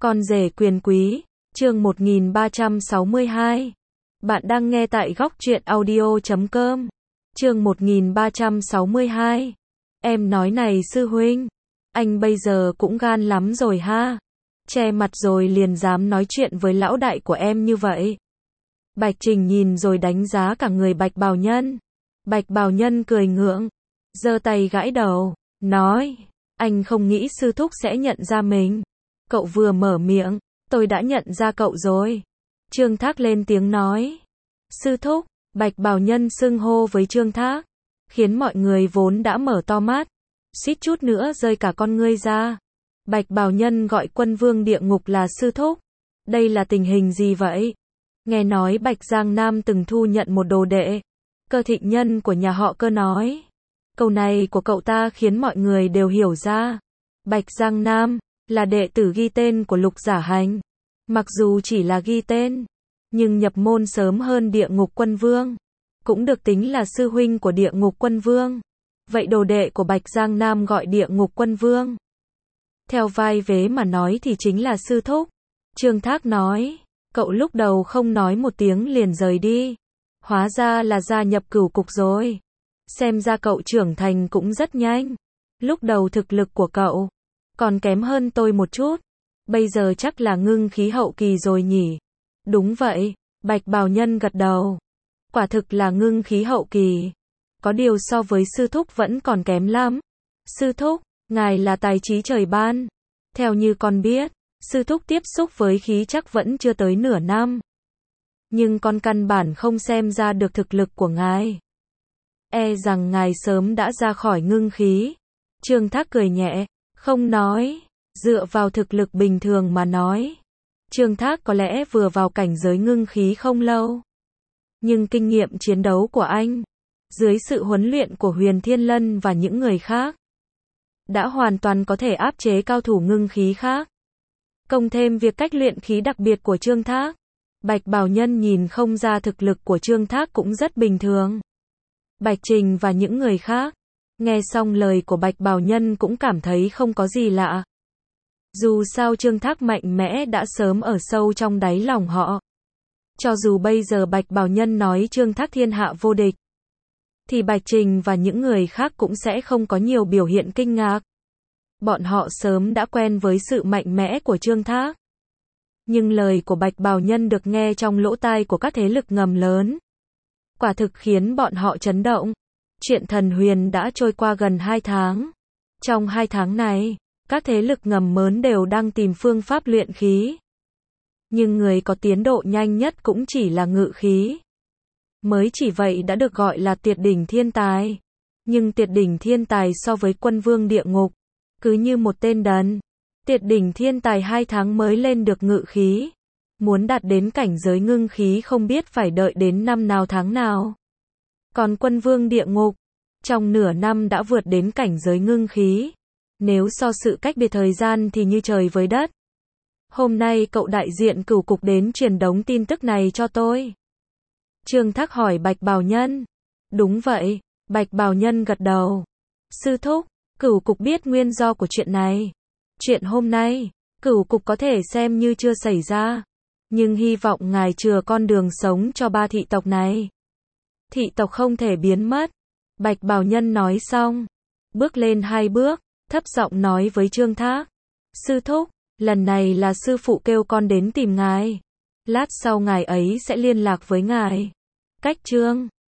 Con rể quyền quý, chương 1362. Bạn đang nghe tại góc truyện audio.com. Chương 1362. Em nói này sư huynh, anh bây giờ cũng gan lắm rồi ha. Che mặt rồi liền dám nói chuyện với lão đại của em như vậy. Bạch Trình nhìn rồi đánh giá cả người Bạch Bào Nhân. Bạch Bào Nhân cười ngượng, giơ tay gãi đầu, nói, anh không nghĩ sư thúc sẽ nhận ra mình. Cậu vừa mở miệng, tôi đã nhận ra cậu rồi. Trương Thác lên tiếng nói. Sư thúc, Bạch Bào Nhân xưng hô với Trương Thác, khiến mọi người vốn đã mở to mắt, suýt chút nữa rơi cả con ngươi ra. Bạch Bào Nhân gọi Quân Vương Địa Ngục là sư thúc. Đây là tình hình gì vậy? Nghe nói Bạch Giang Nam từng thu nhận một đồ đệ, Cơ Thịnh Nhân của nhà họ Cơ nói. Câu này của cậu ta khiến mọi người đều hiểu ra. Bạch Giang Nam là đệ tử ghi tên của Lục Giả Hành. Mặc dù chỉ là ghi tên, nhưng nhập môn sớm hơn Địa Ngục Quân Vương, cũng được tính là sư huynh của Địa Ngục Quân Vương. Vậy đồ đệ của Bạch Giang Nam gọi Địa Ngục Quân Vương, theo vai vế mà nói thì chính là sư thúc. Trương Thác nói, cậu lúc đầu không nói một tiếng liền rời đi, hóa ra là gia nhập Cửu Cục rồi. Xem ra cậu trưởng thành cũng rất nhanh. Lúc đầu thực lực của cậu còn kém hơn tôi một chút, bây giờ chắc là ngưng khí hậu kỳ rồi nhỉ? Đúng vậy, Bạch Bào Nhân gật đầu. Quả thực là ngưng khí hậu kỳ. Có điều so với sư thúc vẫn còn kém lắm. Sư thúc, ngài là tài trí trời ban. Theo như con biết, sư thúc tiếp xúc với khí chắc vẫn chưa tới nửa năm. Nhưng con căn bản không xem ra được thực lực của ngài. E rằng ngài sớm đã ra khỏi ngưng khí. Trương Thác cười nhẹ, không nói. Dựa vào thực lực bình thường mà nói, Trương Thác có lẽ vừa vào cảnh giới ngưng khí không lâu. Nhưng kinh nghiệm chiến đấu của anh, dưới sự huấn luyện của Huyền Thiên Lân và những người khác, đã hoàn toàn có thể áp chế cao thủ ngưng khí khác. Cộng thêm việc cách luyện khí đặc biệt của Trương Thác, Bạch Bào Nhân nhìn không ra thực lực của Trương Thác cũng rất bình thường. Bạch Trình và những người khác nghe xong lời của Bạch Bào Nhân cũng cảm thấy không có gì lạ. Dù sao Trương Thác mạnh mẽ đã sớm ở sâu trong đáy lòng họ. Cho dù bây giờ Bạch Bào Nhân nói Trương Thác thiên hạ vô địch, thì Bạch Trình và những người khác cũng sẽ không có nhiều biểu hiện kinh ngạc. Bọn họ sớm đã quen với sự mạnh mẽ của Trương Thác. Nhưng lời của Bạch Bào Nhân được nghe trong lỗ tai của các thế lực ngầm lớn, quả thực khiến bọn họ chấn động. Chuyện Thần Huyền đã trôi qua gần 2 tháng. Trong 2 tháng này, các thế lực ngầm lớn đều đang tìm phương pháp luyện khí. Nhưng người có tiến độ nhanh nhất cũng chỉ là ngự khí. Mới chỉ vậy đã được gọi là tuyệt đỉnh thiên tài. Nhưng tuyệt đỉnh thiên tài so với Quân Vương Địa Ngục, cứ như một tên đần. Tuyệt đỉnh thiên tài 2 tháng mới lên được ngự khí. Muốn đạt đến cảnh giới ngưng khí không biết phải đợi đến năm nào tháng nào. Còn Quân Vương Địa Ngục, trong nửa năm đã vượt đến cảnh giới ngưng khí. Nếu so sự cách biệt thời gian thì như trời với đất. Hôm nay cậu đại diện Cửu Cục đến truyền đống tin tức này cho tôi. Trương Thác hỏi Bạch Bào Nhân. Đúng vậy, Bạch Bào Nhân gật đầu. Sư thúc, Cửu Cục biết nguyên do của chuyện này. Chuyện hôm nay, Cửu Cục có thể xem như chưa xảy ra. Nhưng hy vọng ngài chừa con đường sống cho 3 thị tộc này. Thị tộc không thể biến mất. Bạch Bào Nhân nói xong, bước lên 2 bước, thấp giọng nói với Trương Thác. Sư thúc, lần này là sư phụ kêu con đến tìm ngài. Lát sau ngài ấy sẽ liên lạc với ngài. Cách Trương